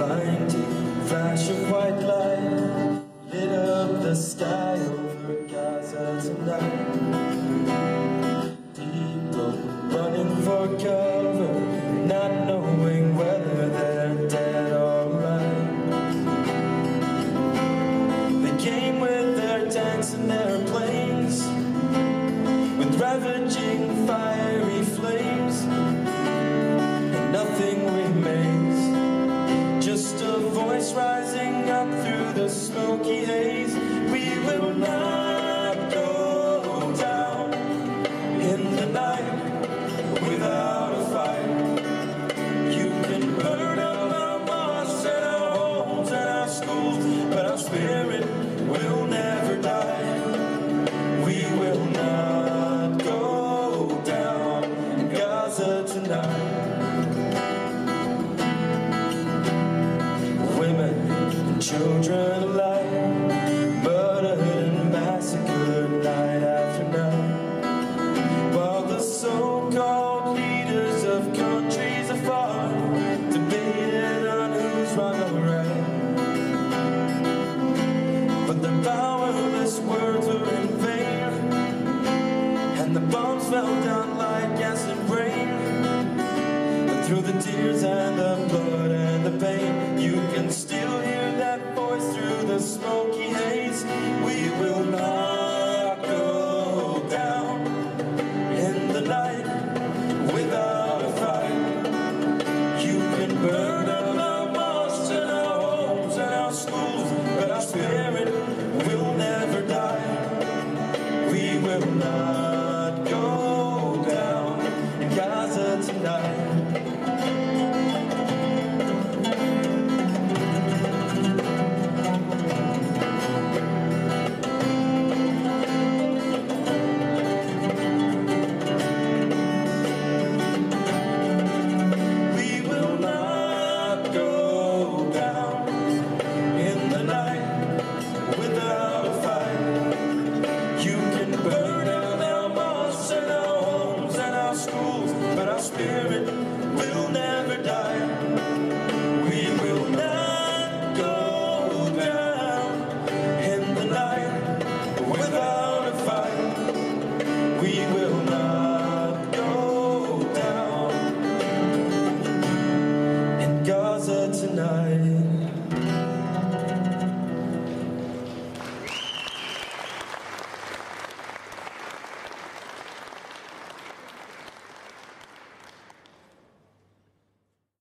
blinding flash of white light lit up the sky over Gaza tonight. People running for cover, not knowing whether they're dead or alive. They came with their tanks and their planes, with ravaging fiery flames, and nothing remains, just a voice rising up through the smoky haze. We will not go down in the night without a fight. You can burn up our mosques and our homes and our schools, but our spirit will never die. We will not go down in Gaza tonight. Women and children alike, murdered and massacred night after night, while the so-called leaders of countries afar debated on who's wrong or right. But their powerless words were in vain, and the bombs fell down like acid rain. But through the tears and the blood and the pain, you can still hear that voice through the smoky haze. We will not